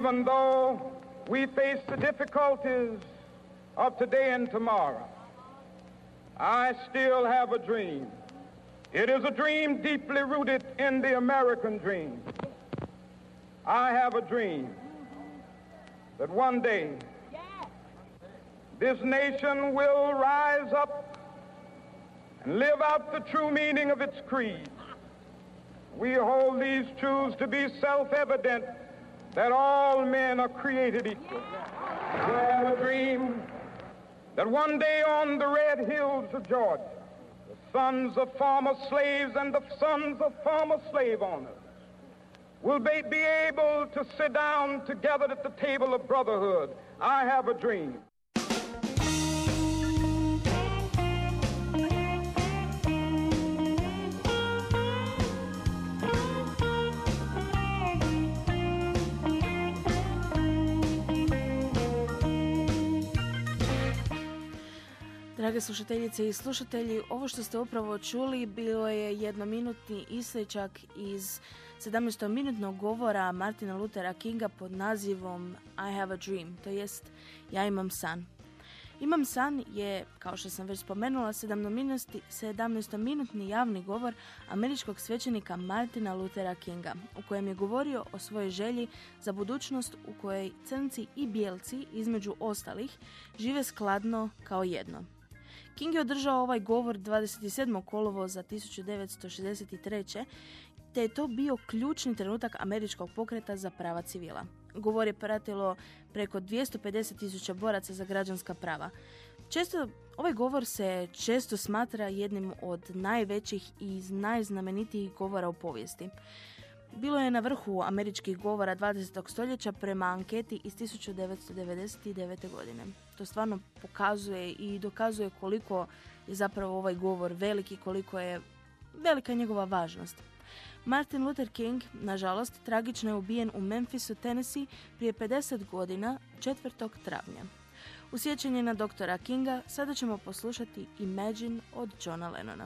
even though we face the difficulties of today and tomorrow, I still have a dream. It is a dream deeply rooted in the American dream. I have a dream that one day this nation will rise up and live out the true meaning of its creed. We hold these truths to be self-evident, that all men are created equal. I have a dream that one day on the red hills of Georgia, the sons of former slaves and the sons of former slave owners will be able to sit down together at the table of brotherhood. I have a dream. Drage slušateljice i slušatelji, ovo što ste upravo čuli bilo je jednominutni isječak iz 17-minutnog govora Martina Luthera Kinga pod nazivom I have a dream, to jest ja imam san. Imam san je, kao što sam već spomenula, 17-minutni javni govor američkog svećenika Martina Luthera Kinga, u kojem je govorio o svojoj želji za budućnost u kojoj crnci i bijelci, između ostalih, žive skladno kao jedno. King je održao ovaj govor 27. kolovoza 1963. te je to bio ključni trenutak američkog pokreta za prava civila. Govor je pratilo preko 250.000 boraca za građanska prava. Ovaj govor se često smatra jednim od najvećih i najznamenitijih govora u povijesti. Bilo je na vrhu američkih govora 20. stoljeća prema anketi iz 1999. godine. To stvarno pokazuje i dokazuje koliko je zapravo ovaj govor veliki, koliko je velika njegova važnost. Martin Luther King, nažalost, tragično je ubijen u Memphisu, Tennessee, prije 50 godina, 4. travnja. U sjećanje na doktora Kinga sada ćemo poslušati Imagine od Johna Lennona.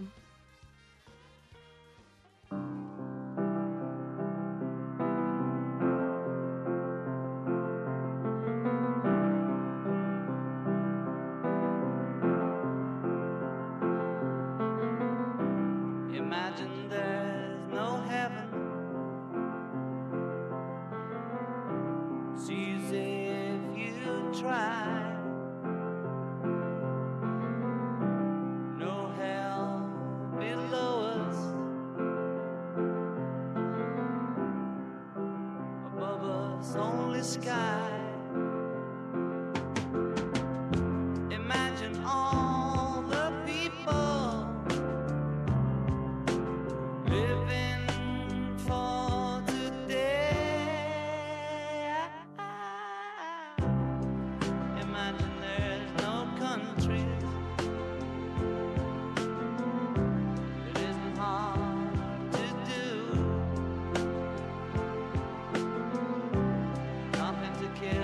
Nothing to kill.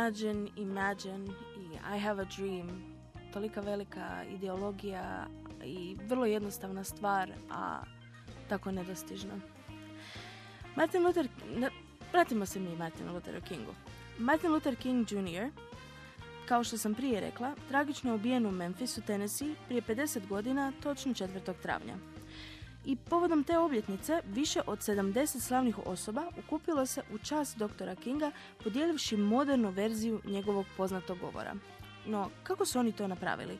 imagine i I have a dream. Tolika velika ideologija i vrlo jednostavna stvar, a tako nedostižna. Vratimo se mi Martinu Lutheru Kingu. Martin Luther King Jr., kao što sam prije rekla, tragično je ubijen u Memphisu, Tennessee, prije 50 godina, točno 4. travnja. I povodom te obljetnice, više od 70 slavnih osoba okupilo se u čast doktora Kinga, podijelivši modernu verziju njegovog poznatog govora. No, kako su oni to napravili?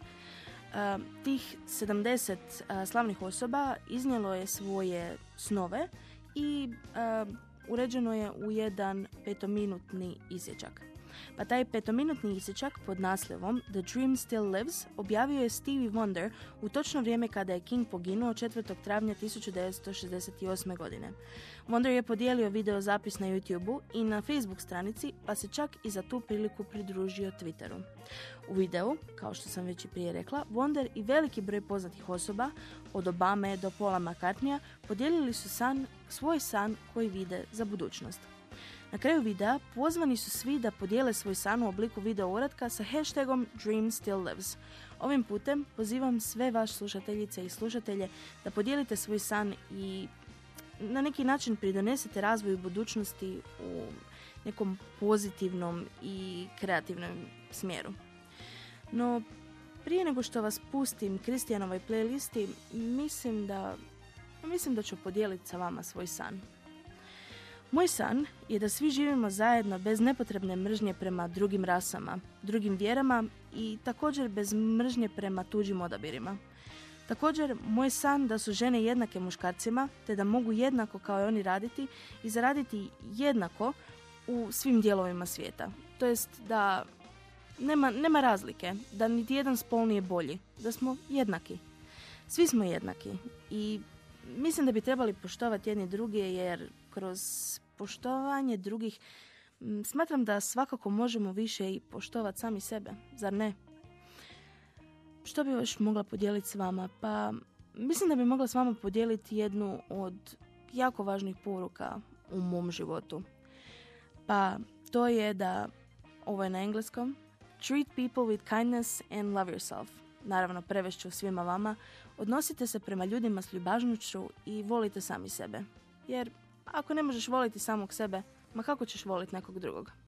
Tih 70 slavnih osoba iznijelo je svoje snove i uređeno je u jedan 5-minutni isječak. Pa taj 5-minutni isječak pod naslovom The Dream Still Lives objavio je Stevie Wonder u točno vrijeme kada je King poginuo 4. travnja 1968. godine. Wonder je podijelio video zapis na YouTubeu i na Facebook stranici, pa se čak i za tu priliku pridružio Twitteru. U videu, kao što sam već i prije rekla, Wonder i veliki broj poznatih osoba, od Obame do Paula McCartneya, podijelili su svoj san koji vide za budućnost. Na kraju videa pozvani su svi da podijele svoj san u obliku video uratka sa hashtagom Dream Still Lives. Ovim putem pozivam sve vaše slušateljice i slušatelje da podijelite svoj san i na neki način pridonesete razvoju budućnosti u nekom pozitivnom i kreativnom smjeru. No, prije nego što vas pustim Kristijanovoj playlisti, mislim da ću podijeliti sa vama svoj san. Moj san je da svi živimo zajedno bez nepotrebne mržnje prema drugim rasama, drugim vjerama i također bez mržnje prema tuđim odabirima. Također, moj san da su žene jednake muškarcima, te da mogu jednako kao i oni raditi i zaraditi jednako u svim dijelovima svijeta. To jest da nema razlike, da niti jedan spol nije bolji, da smo jednaki. Svi smo jednaki i mislim da bi trebali poštovati jedni druge, jer kroz poštovanje drugih smatram da svakako možemo više i poštovati sami sebe, zar ne? Što bi još mogla podijeliti s vama? Pa mislim da bi mogla s vama podijeliti jednu od jako važnih poruka u mom životu. Pa to je da, ovo je na engleskom, treat people with kindness and love yourself. Naravno, prevešću svima vama, odnosite se prema ljudima s ljubažnošću i volite sami sebe. Jer ako ne možeš voliti samog sebe, ma kako ćeš voliti nekog drugog?